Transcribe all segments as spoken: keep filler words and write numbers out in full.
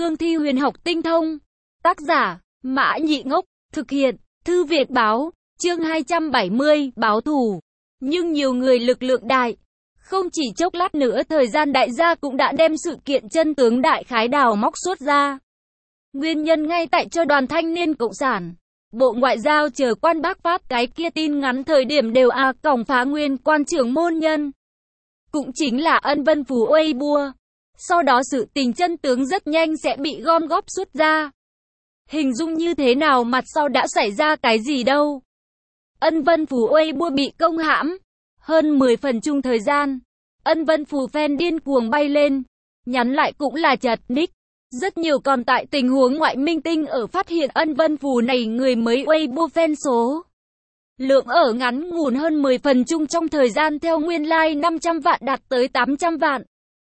cương thi huyền học tinh thông. Tác giả, Mã Nhị Ngốc, thực hiện, Thư Việt Báo, chương hai trăm bảy mươi, báo thù. Nhưng nhiều người lực lượng đại. Không chỉ chốc lát nữa thời gian đại gia cũng đã đem sự kiện chân tướng đại khái đào móc suốt ra. Nguyên nhân ngay tại cho Đoàn Thanh niên Cộng sản, Bộ Ngoại giao chờ quan bác Pháp cái kia tin ngắn thời điểm đều a còng phá nguyên quan trưởng môn nhân. Cũng chính là Ân Vân Phú Weibo. Sau đó sự tình chân tướng rất nhanh sẽ bị gom góp xuất ra. Hình dung như thế nào mặt sau đã xảy ra cái gì đâu. Ân Vân Phú Weibo bị công hãm. Hơn mười phần chung thời gian, Ân Vân Phú fan điên cuồng bay lên. Nhắn lại cũng là chật nick. Rất nhiều còn tại tình huống ngoại minh tinh ở phát hiện Ân Vân Phú này người mới Weibo fan số. Lượng ở ngắn ngủn hơn mười phần chung trong thời gian theo nguyên like năm trăm vạn đạt tới tám trăm vạn.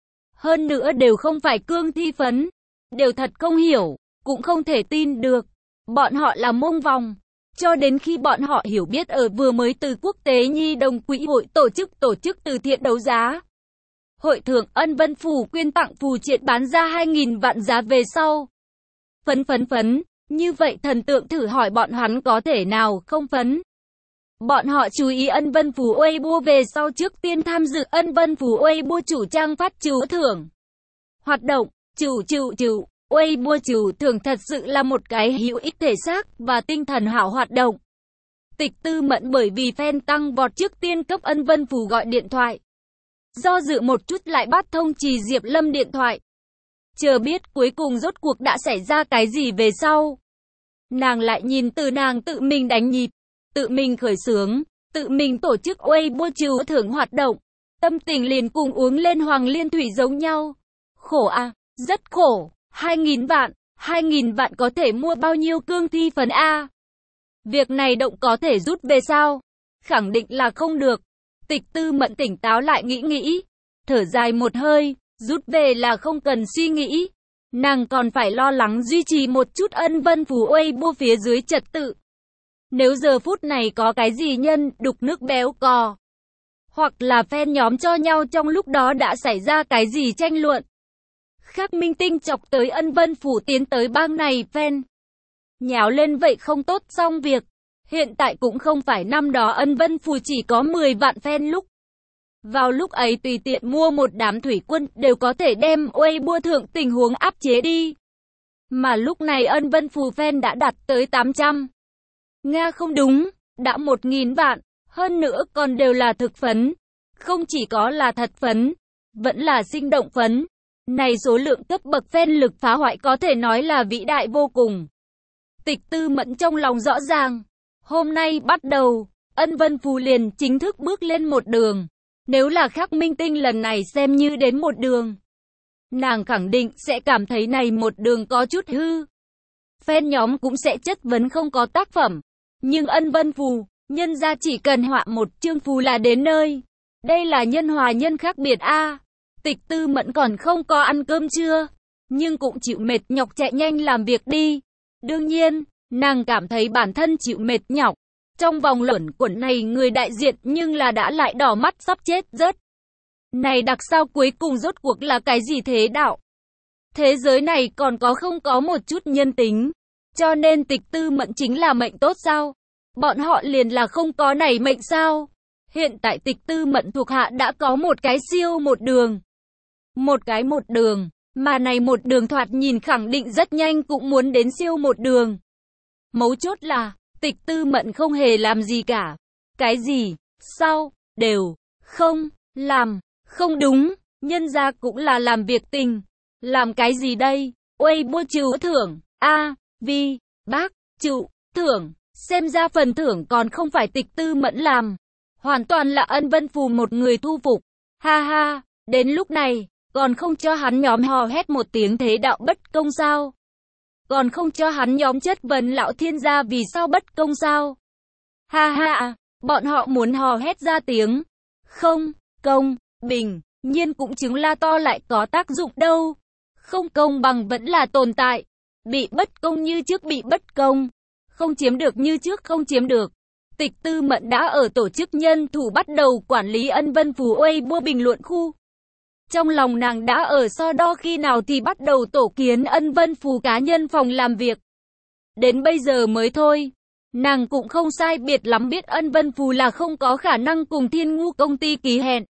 Hơn nữa đều không phải cương thi phấn. Đều thật không hiểu, cũng không thể tin được. Bọn họ là mông vòng. Cho đến khi bọn họ hiểu biết ở vừa mới từ Quốc tế Nhi đồng Quỹ hội tổ chức tổ chức từ thiện đấu giá. Hội thưởng Ân Vân Phú quyên tặng phù triện bán ra hai nghìn vạn giá về sau. Phấn phấn phấn, như vậy thần tượng thử hỏi bọn hắn có thể nào không phấn. Bọn họ chú ý Ân Vân Phú Weibo về sau trước tiên tham dự Ân Vân Phú Weibo chủ trang phát chú thưởng. Hoạt động, chủ chủ chủ, Weibo chủ thưởng thật sự là một cái hữu ích thể xác và tinh thần hảo hoạt động. Tịch Tư Mẫn bởi vì fan tăng vọt trước tiên cấp Ân Vân Phú gọi điện thoại. Do dự một chút lại bắt thông Trì Diệp Lâm điện thoại. Chờ biết cuối cùng rốt cuộc đã xảy ra cái gì về sau. Nàng lại nhìn từ nàng tự mình đánh nhịp, tự mình khởi xướng, tự mình tổ chức Weibo chú thưởng hoạt động. Tâm tình liền cùng uống lên Hoàng Liên Thủy giống nhau. Khổ à, rất khổ. Hai nghìn vạn, hai nghìn vạn có thể mua bao nhiêu cương thi phấn A? Việc này động có thể rút về sao? Khẳng định là không được. Tịch Tư Mẫn tỉnh táo lại nghĩ nghĩ, thở dài một hơi, rút về là không cần suy nghĩ. Nàng còn phải lo lắng duy trì một chút Ân Vân Phú Weibo phía dưới trật tự. Nếu giờ phút này có cái gì nhân đục nước béo cò, hoặc là fan nhóm cho nhau trong lúc đó đã xảy ra cái gì tranh luận. Khác minh tinh chọc tới Ân Vân Phú tiến tới bang này fan. Nháo lên vậy không tốt xong việc. Hiện tại cũng không phải năm đó Ân Vân Phú chỉ có mười vạn fan lúc. Vào lúc ấy tùy tiện mua một đám thủy quân đều có thể đem Weibo thượng tình huống áp chế đi. Mà lúc này Ân Vân Phú fan đã đạt tới tám trăm. Nga không đúng, đã một nghìn vạn, hơn nữa còn đều là thực phấn. Không chỉ có là thật phấn, vẫn là sinh động phấn. Này số lượng cấp bậc fan lực phá hoại có thể nói là vĩ đại vô cùng. Tịch Tư Mẫn trong lòng rõ ràng. Hôm nay bắt đầu, Ân Vân Phú liền chính thức bước lên một đường. Nếu là khác minh tinh lần này xem như đến một đường. Nàng khẳng định sẽ cảm thấy này một đường có chút hư. Fan nhóm cũng sẽ chất vấn không có tác phẩm. Nhưng Ân Vân Phú, nhân ra chỉ cần họa một chương phù là đến nơi. Đây là nhân hòa nhân khác biệt a. Tịch Tư Mẫn còn không có ăn cơm trưa, nhưng cũng chịu mệt nhọc chạy nhanh làm việc đi. Đương nhiên, nàng cảm thấy bản thân chịu mệt nhọc. Trong vòng luẩn quẩn này người đại diện nhưng là đã lại đỏ mắt sắp chết rớt. Này đặc sao cuối cùng rốt cuộc là cái gì thế đạo? Thế giới này còn có không có một chút nhân tính. Cho nên Tịch Tư Mẫn chính là mệnh tốt sao? Bọn họ liền là không có này mệnh sao? Hiện tại Tịch Tư Mẫn thuộc hạ đã có một cái siêu một đường. Một cái một đường, mà này một đường thoạt nhìn khẳng định rất nhanh cũng muốn đến siêu một đường. Mấu chốt là, Tịch Tư Mẫn không hề làm gì cả. Cái gì, sao, đều, không, làm, không đúng, nhân ra cũng là làm việc tình. Làm cái gì đây? Weibo chú thưởng, a, vi, bác, chú, thưởng, xem ra phần thưởng còn không phải Tịch Tư Mẫn làm. Hoàn toàn là Ân Vân Phú một người thu phục. Ha ha, đến lúc này, còn không cho hắn nhóm hò hét một tiếng thế đạo bất công sao? Còn không cho hắn nhóm chất vấn lão thiên gia vì sao bất công sao? Ha ha, bọn họ muốn hò hét ra tiếng. Không, công, bình, nhiên cũng chứng la to lại có tác dụng đâu. Không công bằng vẫn là tồn tại. Bị bất công như trước bị bất công. Không chiếm được như trước không chiếm được. Tịch Tư Mẫn đã ở tổ chức nhân thủ bắt đầu quản lý Ân Vân Phú Weibo bình luận khu. Trong lòng nàng đã ở so đo khi nào thì bắt đầu tổ kiến Ân Vân Phù cá nhân phòng làm việc. Đến bây giờ mới thôi. Nàng cũng không sai biệt lắm biết Ân Vân Phù là không có khả năng cùng Thiên Ngu công ty ký hẹn.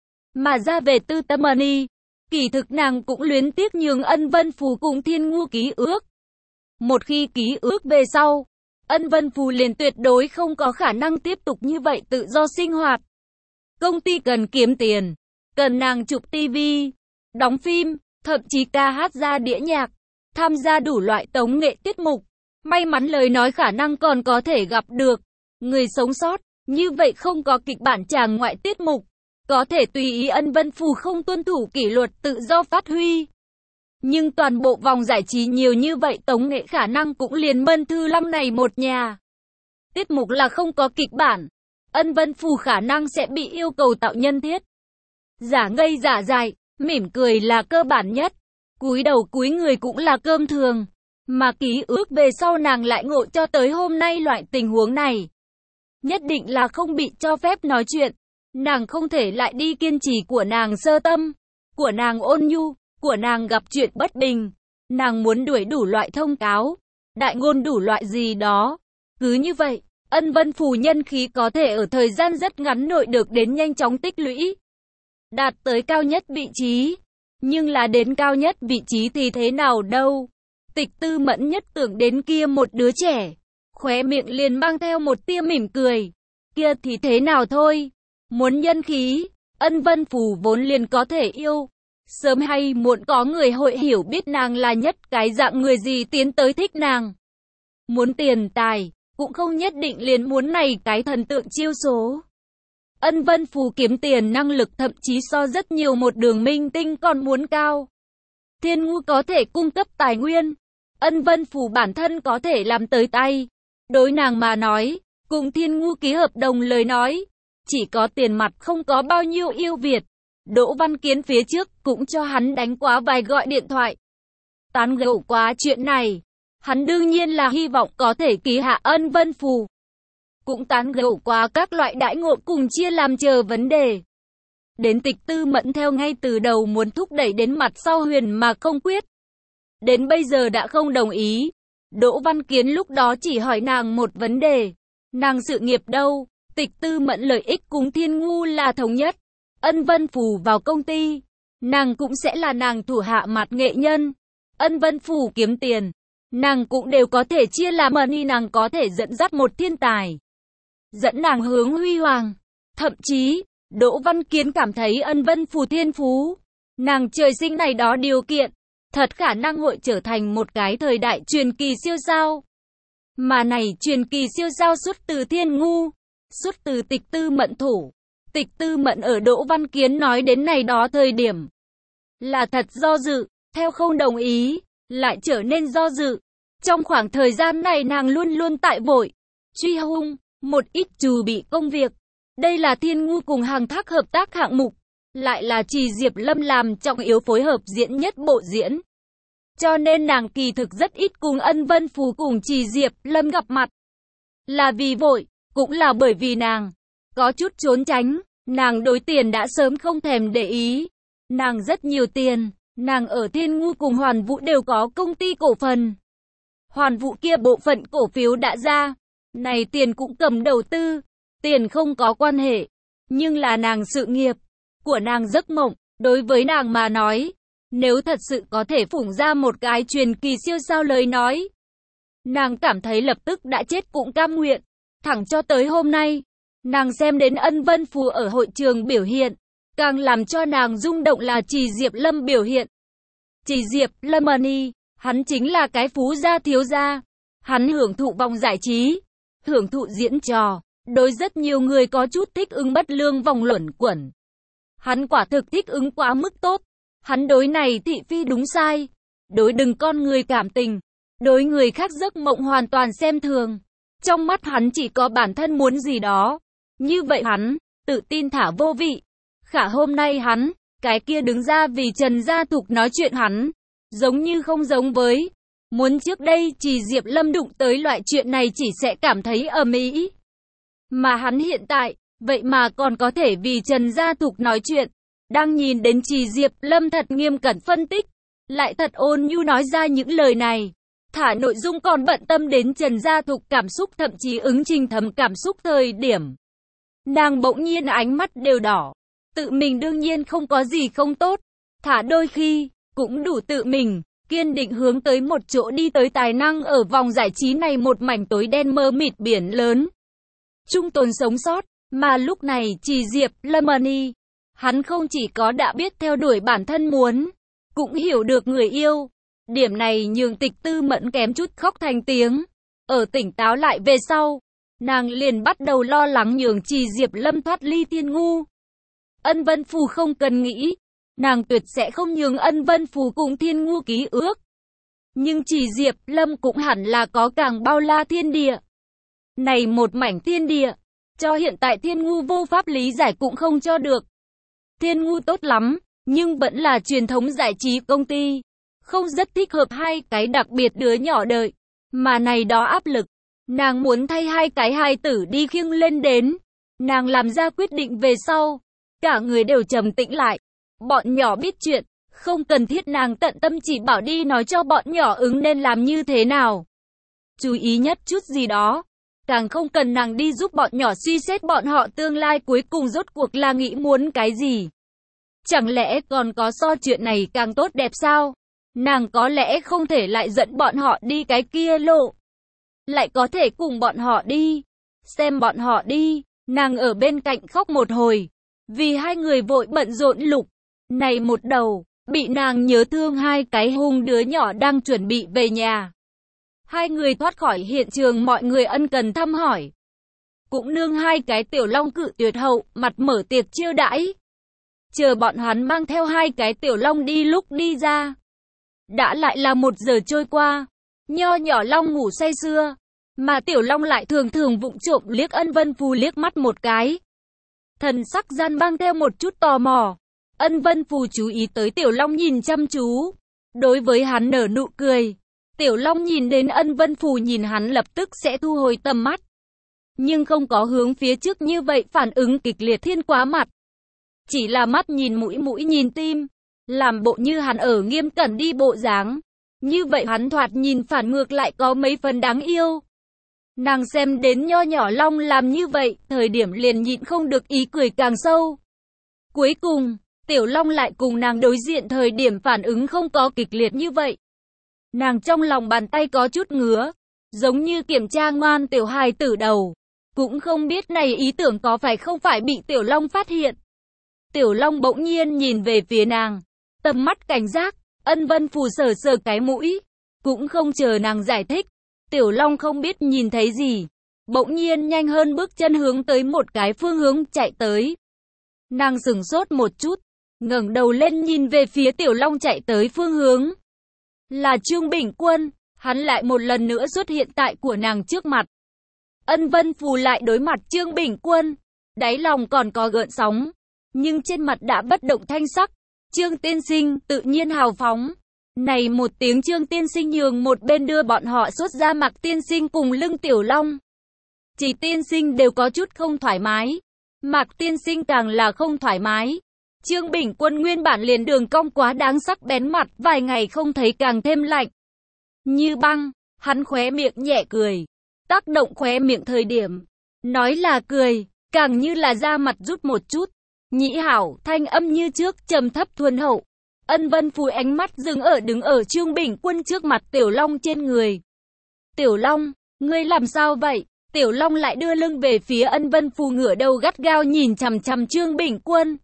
Mà ra về tư tâm money, kỳ thực nàng cũng luyến tiếc nhường Ân Vân Phù cùng Thiên Ngu ký ước. Một khi ký ước về sau, Ân Vân Phù liền tuyệt đối không có khả năng tiếp tục như vậy tự do sinh hoạt. Công ty cần kiếm tiền, cần nàng chụp tivi, đóng phim, thậm chí ca hát ra đĩa nhạc, tham gia đủ loại tống nghệ tiết mục. May mắn lời nói khả năng còn có thể gặp được người sống sót, như vậy không có kịch bản tràng ngoại tiết mục, có thể tùy ý. Ân Vân Phù không tuân thủ kỷ luật tự do phát huy. Nhưng toàn bộ vòng giải trí nhiều như vậy tống nghệ khả năng cũng liền Mân Thư Lâm này một nhà. Tiết mục là không có kịch bản, Ân Vân Phù khả năng sẽ bị yêu cầu tạo nhân thiết. Giả ngây giả dại, mỉm cười là cơ bản nhất, cúi đầu cúi người cũng là cơm thường. Mà ký ước về sau nàng lại ngộ cho tới hôm nay loại tình huống này. Nhất định là không bị cho phép nói chuyện. Nàng không thể lại đi kiên trì của nàng sơ tâm, của nàng ôn nhu, của nàng gặp chuyện bất bình. Nàng muốn đuổi đủ loại thông cáo, đại ngôn đủ loại gì đó. Cứ như vậy, Ân Vân Phù nhân khí có thể ở thời gian rất ngắn nội được đến nhanh chóng tích lũy, đạt tới cao nhất vị trí. Nhưng là đến cao nhất vị trí thì thế nào đâu. Tịch Tư Mẫn nhất tưởng đến kia một đứa trẻ, khóe miệng liền mang theo một tia mỉm cười. Kia thì thế nào thôi, muốn nhân khí, Ân Vân Phù vốn liền có thể yêu. Sớm hay muộn có người hội hiểu biết nàng là nhất cái dạng người gì tiến tới thích nàng. Muốn tiền tài, cũng không nhất định liền muốn này cái thần tượng chiêu số. Ân Vân Phù kiếm tiền năng lực thậm chí so rất nhiều một đường minh tinh còn muốn cao. Thiên Ngu có thể cung cấp tài nguyên, Ân Vân Phù bản thân có thể làm tới tay. Đối nàng mà nói, cùng Thiên Ngu ký hợp đồng lời nói, chỉ có tiền mặt không có bao nhiêu ưu việt. Đỗ Văn Kiến phía trước cũng cho hắn đánh quá vài gọi điện thoại, tán gẫu quá chuyện này. Hắn đương nhiên là hy vọng có thể ký hạ Ân Vân Phù. Cũng tán gẫu quá các loại đãi ngộ cùng chia làm chờ vấn đề. Đến Tịch Tư Mẫn theo ngay từ đầu muốn thúc đẩy đến mặt sau huyền mà không quyết. Đến bây giờ đã không đồng ý. Đỗ Văn Kiến lúc đó chỉ hỏi nàng một vấn đề. Nàng sự nghiệp đâu? Tịch Tư Mẫn lợi ích cùng Thiên Ngu là thống nhất. Ân Vân Phù vào công ty, nàng cũng sẽ là nàng thủ hạ mặt nghệ nhân. Ân Vân Phù kiếm tiền, nàng cũng đều có thể chia làm money. Nàng có thể dẫn dắt một thiên tài, dẫn nàng hướng huy hoàng. Thậm chí, Đỗ Văn Kiến cảm thấy Ân Vân Phù thiên phú, nàng trời sinh này đó điều kiện, thật khả năng hội trở thành một cái thời đại truyền kỳ siêu sao. Mà này truyền kỳ siêu sao xuất từ Thiên Ngu, xuất từ Tịch Tư Mẫn thủ. Tịch Tư Mẫn ở Đỗ Văn Kiến nói đến này đó thời điểm, là thật do dự, theo không đồng ý, lại trở nên do dự. Trong khoảng thời gian này nàng luôn luôn tại vội, truy hung, một ít trù bị công việc. Đây là Thiên Ngu cùng Hàng Thác hợp tác hạng mục, lại là Trì Diệp Lâm làm trọng yếu phối hợp diễn nhất bộ diễn. Cho nên nàng kỳ thực rất ít cùng Ân Vân Phù cùng Trì Diệp Lâm gặp mặt. Là vì vội, cũng là bởi vì nàng có chút trốn tránh. Nàng đối tiền đã sớm không thèm để ý. Nàng rất nhiều tiền, nàng ở Thiên Ngu cùng Hoàn Vũ đều có công ty cổ phần. Hoàn Vũ kia bộ phận cổ phiếu đã ra, này tiền cũng cầm đầu tư, tiền không có quan hệ, nhưng là nàng sự nghiệp của nàng giấc mộng. Đối với nàng mà nói, nếu thật sự có thể phủng ra một cái truyền kỳ siêu sao lời nói, nàng cảm thấy lập tức đã chết cũng cam nguyện. Thẳng cho tới hôm nay, nàng xem đến Ân Vân Phù ở hội trường biểu hiện, càng làm cho nàng rung động là Trì Diệp Lâm biểu hiện. Trì Diệp Lâm money, hắn chính là cái phú gia thiếu gia. Hắn hưởng thụ vòng giải trí, hưởng thụ diễn trò, đối rất nhiều người có chút thích ứng bất lương vòng luẩn quẩn. Hắn quả thực thích ứng quá mức tốt. Hắn đối này thị phi đúng sai, đối đừng con người cảm tình, đối người khác giấc mộng hoàn toàn xem thường. Trong mắt hắn chỉ có bản thân muốn gì đó. Như vậy hắn, tự tin thả vô vị. Khả hôm nay hắn, cái kia đứng ra vì Trần Gia Thục nói chuyện hắn, giống như không giống với. Muốn trước đây Trì Diệp Lâm đụng tới loại chuyện này chỉ sẽ cảm thấy ầm ĩ. Mà hắn hiện tại, vậy mà còn có thể vì Trần Gia Thục nói chuyện. Đang nhìn đến Trì Diệp Lâm thật nghiêm cẩn phân tích, lại thật ôn nhu nói ra những lời này. Thả nội dung còn bận tâm đến Trần Gia Thục cảm xúc, thậm chí ứng Trình Thấm cảm xúc thời điểm. Nàng bỗng nhiên ánh mắt đều đỏ. Tự mình đương nhiên không có gì không tốt. Thả đôi khi, cũng đủ tự mình, kiên định hướng tới một chỗ đi tới tài năng ở vòng giải trí này một mảnh tối đen mơ mịt biển lớn. Trung tồn sống sót, mà lúc này Trì Diệp Lâm Money, hắn không chỉ có đã biết theo đuổi bản thân muốn, cũng hiểu được người yêu. Điểm này nhường Tịch Tư Mẫn kém chút khóc thành tiếng. Ở tỉnh táo lại về sau, nàng liền bắt đầu lo lắng nhường Trì Diệp Lâm thoát ly Thiên Ngu. Ân Vân Phù không cần nghĩ, nàng tuyệt sẽ không nhường Ân Vân Phù cùng Thiên Ngu ký ước. Nhưng Trì Diệp Lâm cũng hẳn là có càng bao la thiên địa. Này một mảnh thiên địa, cho hiện tại Thiên Ngu vô pháp lý giải cũng không cho được. Thiên Ngu tốt lắm, nhưng vẫn là truyền thống giải trí công ty. Không rất thích hợp hai cái đặc biệt đứa nhỏ đợi. Mà này đó áp lực. Nàng muốn thay hai cái hài tử đi khiêng lên đến. Nàng làm ra quyết định về sau. Cả người đều trầm tĩnh lại. Bọn nhỏ biết chuyện. Không cần thiết nàng tận tâm chỉ bảo đi nói cho bọn nhỏ ứng nên làm như thế nào. Chú ý nhất chút gì đó. Càng không cần nàng đi giúp bọn nhỏ suy xét bọn họ tương lai cuối cùng rốt cuộc là nghĩ muốn cái gì. Chẳng lẽ còn có so chuyện này càng tốt đẹp sao? Nàng có lẽ không thể lại dẫn bọn họ đi cái kia lộ. Lại có thể cùng bọn họ đi. Xem bọn họ đi. Nàng ở bên cạnh khóc một hồi. Vì hai người vội bận rộn lục. Này một đầu, bị nàng nhớ thương hai cái hung đứa nhỏ đang chuẩn bị về nhà. Hai người thoát khỏi hiện trường mọi người ân cần thăm hỏi. Cũng nương hai cái tiểu long cự tuyệt hậu, mặt mở tiệc chiêu đãi. Chờ bọn hắn mang theo hai cái tiểu long đi lúc đi ra. Đã lại là một giờ trôi qua. Nho nhỏ long ngủ say sưa. Mà tiểu long lại thường thường vụng trộm liếc Ân Vân Phù liếc mắt một cái. Thần sắc gian mang theo một chút tò mò. Ân Vân Phù chú ý tới tiểu long nhìn chăm chú. Đối với hắn nở nụ cười. Tiểu long nhìn đến Ân Vân Phù nhìn hắn lập tức sẽ thu hồi tầm mắt. Nhưng không có hướng phía trước như vậy phản ứng kịch liệt thiên quá mặt. Chỉ là mắt nhìn mũi mũi nhìn tim. Làm bộ như hắn ở nghiêm cẩn đi bộ dáng. Như vậy hắn thoạt nhìn phản ngược lại có mấy phần đáng yêu. Nàng xem đến nho nhỏ long làm như vậy, thời điểm liền nhịn không được ý cười càng sâu. Cuối cùng, tiểu long lại cùng nàng đối diện thời điểm phản ứng không có kịch liệt như vậy. Nàng trong lòng bàn tay có chút ngứa, giống như kiểm tra ngoan tiểu hài tử đầu. Cũng không biết này ý tưởng có phải không phải bị tiểu long phát hiện. Tiểu long bỗng nhiên nhìn về phía nàng. Tầm mắt cảnh giác, Ân Vân Phù sờ sờ cái mũi. Cũng không chờ nàng giải thích. Tiểu long không biết nhìn thấy gì. Bỗng nhiên nhanh hơn bước chân hướng tới một cái phương hướng chạy tới. Nàng sửng sốt một chút. Ngẩng đầu lên nhìn về phía tiểu long chạy tới phương hướng. Là Trương Bình Quân. Hắn lại một lần nữa xuất hiện tại của nàng trước mặt. Ân Vân Phù lại đối mặt Trương Bình Quân. Đáy lòng còn có gợn sóng. Nhưng trên mặt đã bất động thanh sắc. Trương tiên sinh tự nhiên hào phóng. Này một tiếng Trương tiên sinh nhường một bên đưa bọn họ xuất ra Mạc tiên sinh cùng lưng tiểu long. Chỉ tiên sinh đều có chút không thoải mái. Mạc tiên sinh càng là không thoải mái. Trương Bình Quân nguyên bản liền đường cong quá đáng sắc bén mặt, vài ngày không thấy càng thêm lạnh. Như băng, hắn khóe miệng nhẹ cười. Tác động khóe miệng thời điểm. Nói là cười, càng như là da mặt rút một chút. Nhĩ hảo, thanh âm như trước, trầm thấp thuần hậu. Ân Vân Phù ánh mắt dừng ở đứng ở Trương Bình Quân trước mặt tiểu long trên người. Tiểu long, ngươi làm sao vậy? Tiểu long lại đưa lưng về phía Ân Vân Phù ngửa đầu gắt gao nhìn chằm chằm Trương Bình Quân.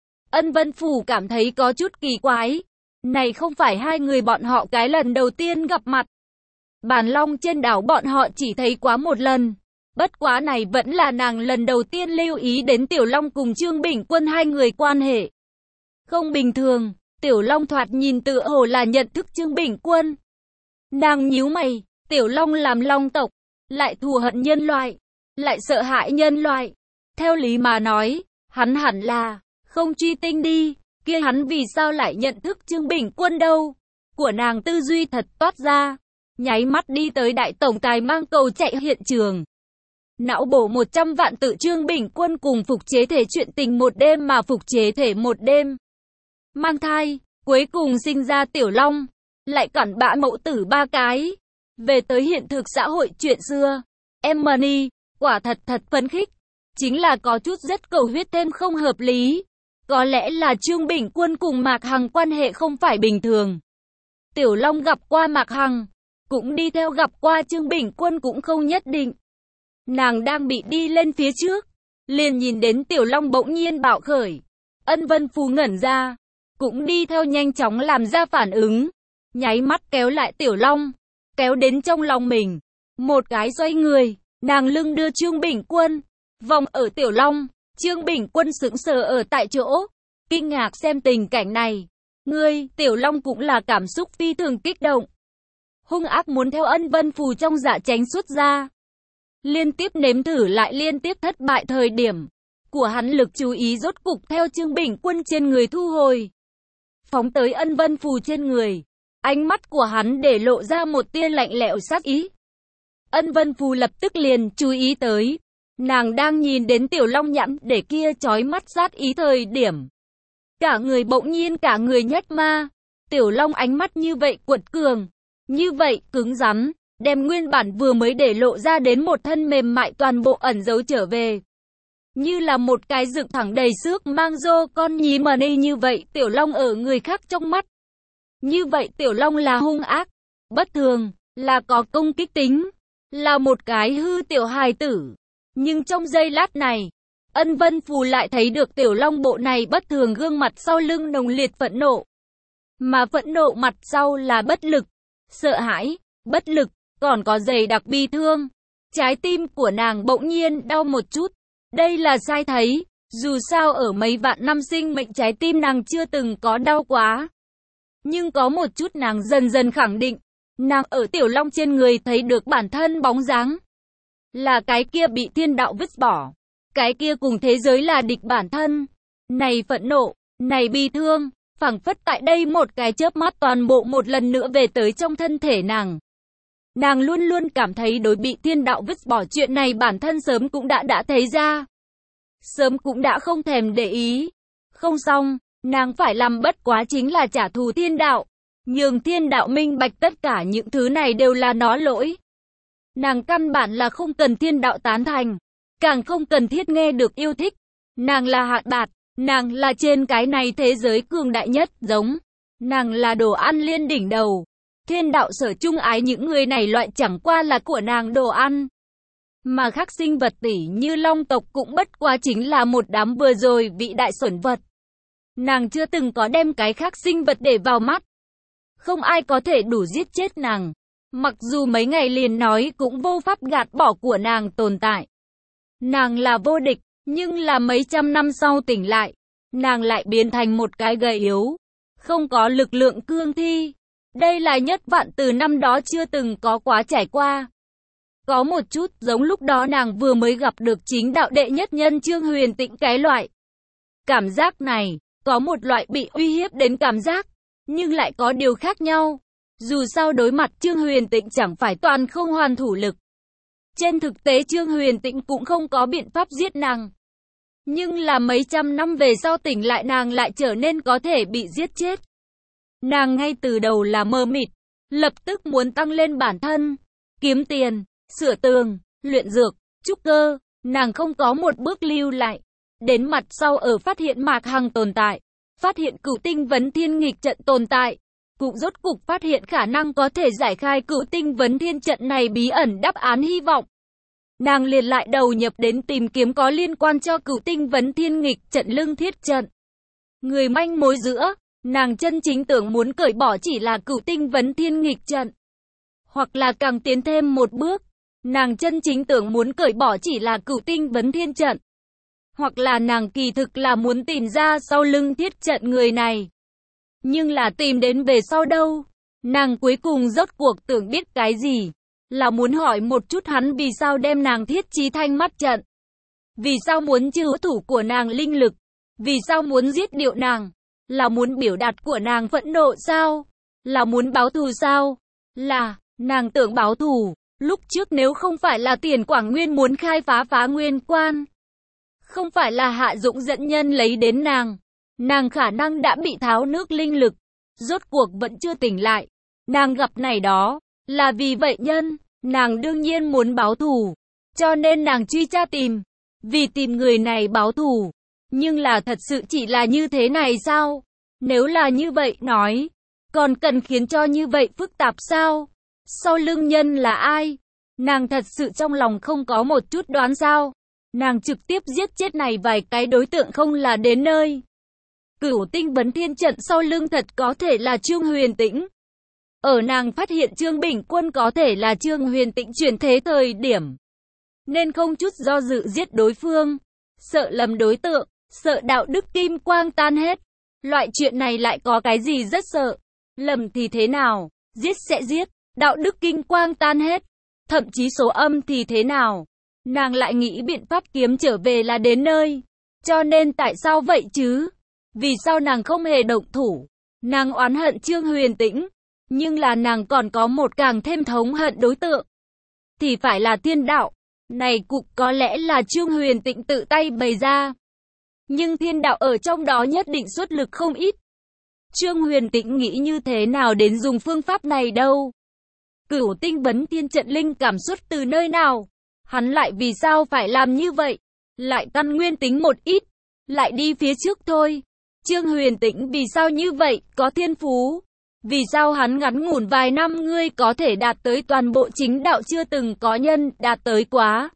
Ân Vân Phù cảm thấy có chút kỳ quái. Này không phải hai người bọn họ cái lần đầu tiên gặp mặt. Bàn long trên đảo bọn họ chỉ thấy quá một lần. Bất quá này vẫn là nàng lần đầu tiên lưu ý đến Tiểu Long cùng Trương Bình Quân hai người quan hệ. Không bình thường, Tiểu Long thoạt nhìn tựa hồ là nhận thức Trương Bình Quân. Nàng nhíu mày, Tiểu Long làm long tộc, lại thù hận nhân loại, lại sợ hãi nhân loại. Theo lý mà nói, hắn hẳn là không truy tinh đi, kia hắn vì sao lại nhận thức Trương Bình Quân đâu? Của nàng tư duy thật toát ra, nháy mắt đi tới đại tổng tài mang cầu chạy hiện trường. não bổ một trăm vạn tự Trương Bình Quân cùng phục chế thể chuyện tình một đêm mà phục chế thể một đêm. Mang thai, cuối cùng sinh ra Tiểu Long, lại cặn bã mẫu tử ba cái. Về tới hiện thực xã hội chuyện xưa, em Money, quả thật thật phấn khích. Chính là có chút rất cầu huyết thêm không hợp lý. Có lẽ là Trương Bình Quân cùng Mạc Hằng quan hệ không phải bình thường. Tiểu Long gặp qua Mạc Hằng, cũng đi theo gặp qua Trương Bình Quân cũng không nhất định. Nàng đang bị đi lên phía trước, liền nhìn đến Tiểu Long bỗng nhiên bạo khởi. Ân Vân Phù ngẩn ra, cũng đi theo nhanh chóng làm ra phản ứng. Nháy mắt kéo lại Tiểu Long, kéo đến trong lòng mình. Một cái xoay người, nàng lưng đưa Trương Bình Quân, vòng ở Tiểu Long. Trương Bình Quân sững sờ ở tại chỗ, kinh ngạc xem tình cảnh này. Ngươi, Tiểu Long cũng là cảm xúc phi thường kích động. Hung ác muốn theo Ân Vân Phù trong dạ tránh xuất ra. Liên tiếp nếm thử lại liên tiếp thất bại thời điểm của hắn lực chú ý rốt cục theo Trương Bình Quân trên người thu hồi. Phóng tới Ân Vân Phù trên người. Ánh mắt của hắn để lộ ra một tia lạnh lẽo sát ý. Ân Vân Phù lập tức liền chú ý tới. Nàng đang nhìn đến Tiểu Long nhãn để kia chói mắt sát ý thời điểm. Cả người bỗng nhiên cả người nhất ma. Tiểu Long ánh mắt như vậy quật cường. Như vậy cứng rắn. Đem nguyên bản vừa mới để lộ ra đến một thân mềm mại toàn bộ ẩn giấu trở về. Như là một cái dựng thẳng đầy xước mang rô con nhí mà đây như vậy Tiểu Long ở người khác trong mắt. Như vậy Tiểu Long là hung ác, bất thường, là có công kích tính, là một cái hư tiểu hài tử. Nhưng trong giây lát này, Ân Vân Phù lại thấy được Tiểu Long bộ này bất thường gương mặt sau lưng nồng liệt phẫn nộ. Mà phẫn nộ mặt sau là bất lực, sợ hãi, bất lực, còn có dày đặc bi thương. Trái tim của nàng bỗng nhiên đau một chút. Đây là sai thấy, dù sao ở mấy vạn năm sinh mệnh trái tim nàng chưa từng có đau quá. Nhưng có một chút nàng dần dần khẳng định, nàng ở Tiểu Long trên người thấy được bản thân bóng dáng. Là cái kia bị thiên đạo vứt bỏ, cái kia cùng thế giới là địch bản thân. Này phẫn nộ, này bi thương, phảng phất tại đây một cái chớp mắt toàn bộ một lần nữa về tới trong thân thể nàng. Nàng luôn luôn cảm thấy đối bị thiên đạo vứt bỏ chuyện này bản thân sớm cũng đã đã thấy ra. Sớm cũng đã không thèm để ý. Không xong, nàng phải làm bất quá chính là trả thù thiên đạo. Nhường thiên đạo minh bạch tất cả những thứ này đều là nó lỗi. Nàng căn bản là không cần thiên đạo tán thành. Càng không cần thiết nghe được yêu thích. Nàng là hạn bạt. Nàng là trên cái này thế giới cường đại nhất giống. Nàng là đồ ăn liên đỉnh đầu. Thiên đạo sở chung ái những người này loại chẳng qua là của nàng đồ ăn. Mà khác sinh vật tỷ như long tộc cũng bất quá chính là một đám vừa rồi vị đại xuẩn vật. Nàng chưa từng có đem cái khác sinh vật để vào mắt. Không ai có thể đủ giết chết nàng. Mặc dù mấy ngày liền nói cũng vô pháp gạt bỏ của nàng tồn tại. Nàng là vô địch, nhưng là mấy trăm năm sau tỉnh lại. Nàng lại biến thành một cái gầy yếu. Không có lực lượng cương thi. Đây là nhất vạn từ năm đó chưa từng có quá trải qua. Có một chút giống lúc đó nàng vừa mới gặp được chính đạo đệ nhất nhân Trương Huyền Tĩnh cái loại. Cảm giác này, có một loại bị uy hiếp đến cảm giác, nhưng lại có điều khác nhau. Dù sao đối mặt Trương Huyền Tĩnh chẳng phải toàn không hoàn thủ lực. Trên thực tế Trương Huyền Tĩnh cũng không có biện pháp giết nàng. Nhưng là mấy trăm năm về sau tỉnh lại nàng lại trở nên có thể bị giết chết. Nàng ngay từ đầu là mơ mịt, lập tức muốn tăng lên bản thân, kiếm tiền, sửa tường, luyện dược, trúc cơ, nàng không có một bước lưu lại. Đến mặt sau ở phát hiện Mạc Hằng tồn tại, phát hiện Cửu Tinh Vấn Thiên nghịch trận tồn tại, cũng rốt cục phát hiện khả năng có thể giải khai Cửu Tinh Vấn Thiên trận này bí ẩn đáp án hy vọng. Nàng liền lại đầu nhập đến tìm kiếm có liên quan cho Cửu Tinh Vấn Thiên nghịch trận lưng thiết trận. Người manh mối giữa, nàng chân chính tưởng muốn cởi bỏ chỉ là Cửu Tinh Vấn Thiên nghịch trận. Hoặc là càng tiến thêm một bước, nàng chân chính tưởng muốn cởi bỏ chỉ là Cửu Tinh Vấn Thiên trận. Hoặc là nàng kỳ thực là muốn tìm ra sau lưng thiết trận người này. Nhưng là tìm đến về sau đâu? Nàng cuối cùng rốt cuộc tưởng biết cái gì? Là muốn hỏi một chút hắn vì sao đem nàng thiết trí thanh mắt trận? Vì sao muốn trừ thủ của nàng linh lực? Vì sao muốn giết điệu nàng? Là muốn biểu đạt của nàng phẫn nộ sao? Là muốn báo thù sao? Là, nàng tưởng báo thù. Lúc trước nếu không phải là Tiền Quảng Nguyên muốn khai phá Phá Nguyên Quan, không phải là Hạ Dũng dẫn nhân lấy đến nàng, nàng khả năng đã bị tháo nước linh lực, rốt cuộc vẫn chưa tỉnh lại. Nàng gặp này đó, là vì vậy nhân, nàng đương nhiên muốn báo thù, cho nên nàng truy tra tìm, vì tìm người này báo thù. Nhưng là thật sự chỉ là như thế này sao? Nếu là như vậy nói, còn cần khiến cho như vậy phức tạp sao? Sau lưng nhân là ai? Nàng thật sự trong lòng không có một chút đoán sao? Nàng trực tiếp giết chết này vài cái đối tượng không là đến nơi. Cửu tinh vấn thiên trận sau lưng thật có thể là Trương Huyền Tĩnh. Ở nàng phát hiện Trương Bình Quân có thể là Trương Huyền Tĩnh chuyển thế thời điểm, nên không chút do dự giết đối phương. Sợ lầm đối tượng, sợ đạo đức kim quang tan hết. Loại chuyện này lại có cái gì rất sợ? Lầm thì thế nào? Giết sẽ giết, đạo đức kim quang tan hết. Thậm chí số âm thì thế nào? Nàng lại nghĩ biện pháp kiếm trở về là đến nơi. Cho nên tại sao vậy chứ? Vì sao nàng không hề động thủ? Nàng oán hận Trương Huyền Tĩnh, nhưng là nàng còn có một càng thêm thống hận đối tượng. Thì phải là thiên đạo. Này cục có lẽ là Trương Huyền Tĩnh tự tay bày ra. Nhưng thiên đạo ở trong đó nhất định xuất lực không ít. Trương Huyền Tĩnh nghĩ như thế nào đến dùng phương pháp này đâu? Cửu tinh vấn thiên trận linh cảm xuất từ nơi nào? Hắn lại vì sao phải làm như vậy? Lại căn nguyên tính một ít, lại đi phía trước thôi. Trương Huyền Tĩnh vì sao như vậy? Có thiên phú. Vì sao hắn ngắn ngủn vài năm ngươi có thể đạt tới toàn bộ chính đạo chưa từng có nhân đạt tới quá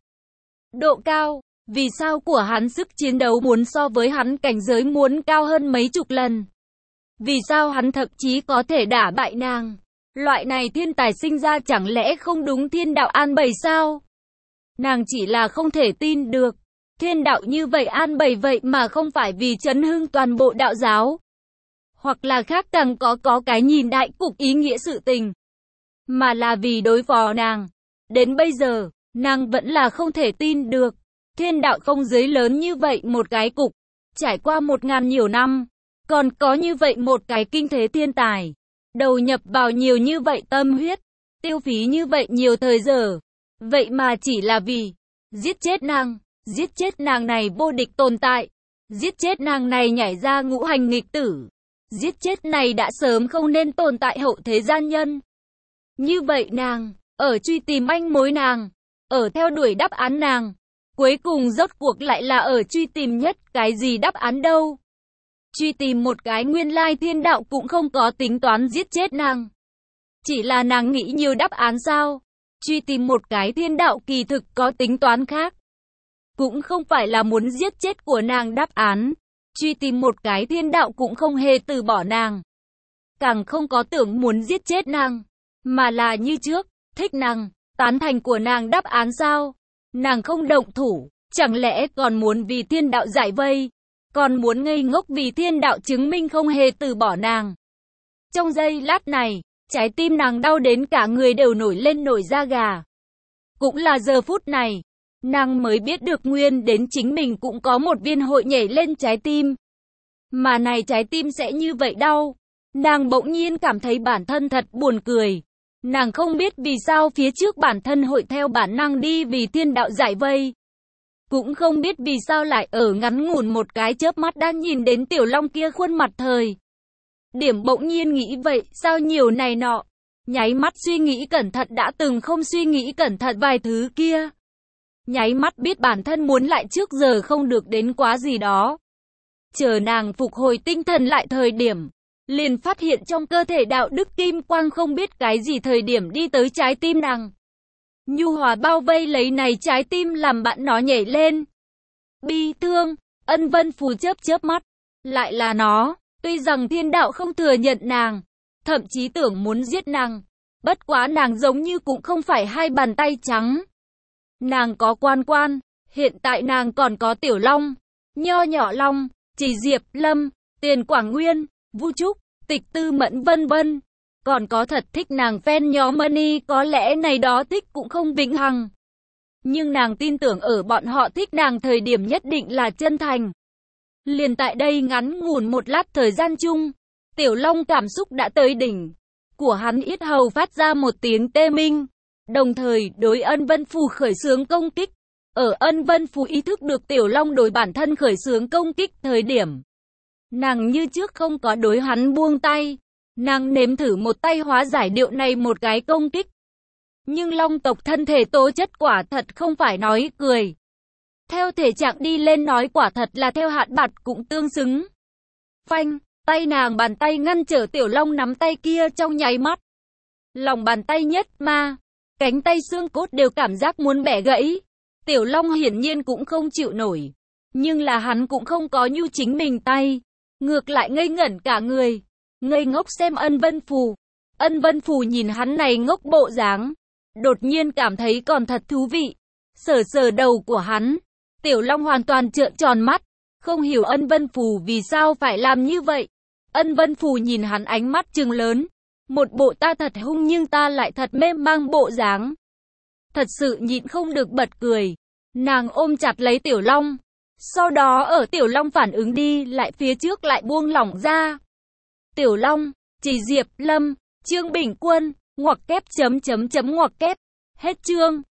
độ cao? Vì sao của hắn sức chiến đấu muốn so với hắn cảnh giới muốn cao hơn mấy chục lần? Vì sao hắn thậm chí có thể đả bại nàng? Loại này thiên tài sinh ra chẳng lẽ không đúng thiên đạo an bày sao? Nàng chỉ là không thể tin được. Thiên đạo như vậy an bày vậy mà không phải vì chấn hưng toàn bộ đạo giáo. Hoặc là khác càng có có cái nhìn đại cục ý nghĩa sự tình. Mà là vì đối phó nàng. Đến bây giờ, nàng vẫn là không thể tin được. Thiên đạo không giới lớn như vậy một cái cục. Trải qua một ngàn nhiều năm. Còn có như vậy một cái kinh thế thiên tài. Đầu nhập vào nhiều như vậy tâm huyết. Tiêu phí như vậy nhiều thời giờ. Vậy mà chỉ là vì giết chết nàng. Giết chết nàng này vô địch tồn tại. Giết chết nàng này nhảy ra ngũ hành nghịch tử. Giết chết này đã sớm không nên tồn tại hậu thế gian nhân. Như vậy nàng, ở truy tìm manh mối nàng, ở theo đuổi đáp án nàng, cuối cùng rốt cuộc lại là ở truy tìm nhất cái gì đáp án đâu. Truy tìm một cái nguyên lai thiên đạo cũng không có tính toán giết chết nàng. Chỉ là nàng nghĩ nhiều đáp án sao? Truy tìm một cái thiên đạo kỳ thực có tính toán khác. Cũng không phải là muốn giết chết của nàng đáp án. Truy tìm một cái thiên đạo cũng không hề từ bỏ nàng. Càng không có tưởng muốn giết chết nàng. Mà là như trước, thích nàng, tán thành của nàng đáp án sao? Nàng không động thủ, chẳng lẽ còn muốn vì thiên đạo giải vây? Còn muốn ngây ngốc vì thiên đạo chứng minh không hề từ bỏ nàng? Trong giây lát này, trái tim nàng đau đến cả người đều nổi lên nổi da gà. Cũng là giờ phút này, nàng mới biết được nguyên đến chính mình cũng có một viên hội nhảy lên trái tim. Mà này trái tim sẽ như vậy đau. Nàng bỗng nhiên cảm thấy bản thân thật buồn cười. Nàng không biết vì sao phía trước bản thân hội theo bản năng đi vì thiên đạo giải vây. Cũng không biết vì sao lại ở ngắn ngủn một cái chớp mắt đang nhìn đến Tiểu Long kia khuôn mặt thời điểm bỗng nhiên nghĩ vậy, sao nhiều này nọ. Nháy mắt suy nghĩ cẩn thận đã từng không suy nghĩ cẩn thận vài thứ kia. Nháy mắt biết bản thân muốn lại trước giờ không được đến quá gì đó. Chờ nàng phục hồi tinh thần lại thời điểm, liền phát hiện trong cơ thể đạo đức kim quang không biết cái gì thời điểm đi tới trái tim nàng. Nhu hòa bao vây lấy này trái tim làm bạn nó nhảy lên. Bi thương, ân vân phù chớp chớp mắt. Lại là nó, tuy rằng thiên đạo không thừa nhận nàng, thậm chí tưởng muốn giết nàng. Bất quá nàng giống như cũng không phải hai bàn tay trắng. Nàng có Quan Quan, hiện tại nàng còn có Tiểu Long, Nho Nhỏ Long, Chỉ Diệp Lâm, Tiền Quảng Nguyên, Vu Trúc, Tịch Tư Mẫn vân vân. Còn có thật thích nàng fan nhóm Money, có lẽ này đó thích cũng không vĩnh hằng. Nhưng nàng tin tưởng ở bọn họ thích nàng thời điểm nhất định là chân thành. Liền tại đây ngắn ngủn một lát thời gian chung, Tiểu Long cảm xúc đã tới đỉnh. Của hắn yết hầu phát ra một tiếng tê minh. đồng thời đối Ân Vân Phù khởi xướng công kích. Ở Ân Vân Phù ý thức được Tiểu Long đối bản thân khởi xướng công kích thời điểm, nàng như trước không có đối hắn buông tay. Nàng nếm thử một tay hóa giải điệu này một cái công kích. Nhưng Long tộc thân thể tố chất quả thật không phải nói cười. Theo thể trạng đi lên nói quả thật là theo hạn bạt cũng tương xứng. Phanh, tay nàng bàn tay ngăn trở Tiểu Long nắm tay kia trong nháy mắt. Lòng bàn tay nhất ma, cánh tay xương cốt đều cảm giác muốn bẻ gãy. Tiểu Long hiển nhiên cũng không chịu nổi. Nhưng là hắn cũng không có nhu chính mình tay. Ngược lại ngây ngẩn cả người. Ngây ngốc xem Ân Vân Phù. Ân Vân Phù nhìn hắn này ngốc bộ dáng, đột nhiên cảm thấy còn thật thú vị. Sờ sờ đầu của hắn. Tiểu Long hoàn toàn trợn tròn mắt. Không hiểu Ân Vân Phù vì sao phải làm như vậy. Ân Vân Phù nhìn hắn ánh mắt trừng lớn. Một bộ ta thật hung nhưng ta lại thật mềm mang bộ dáng. Thật sự nhịn không được bật cười. Nàng ôm chặt lấy Tiểu Long. Sau đó ở Tiểu Long phản ứng đi lại phía trước lại buông lỏng ra. Tiểu Long, Chỉ Diệp Lâm, Trương Bình Quân, ngoặc kép chấm chấm chấm ngoặc kép. Hết chương.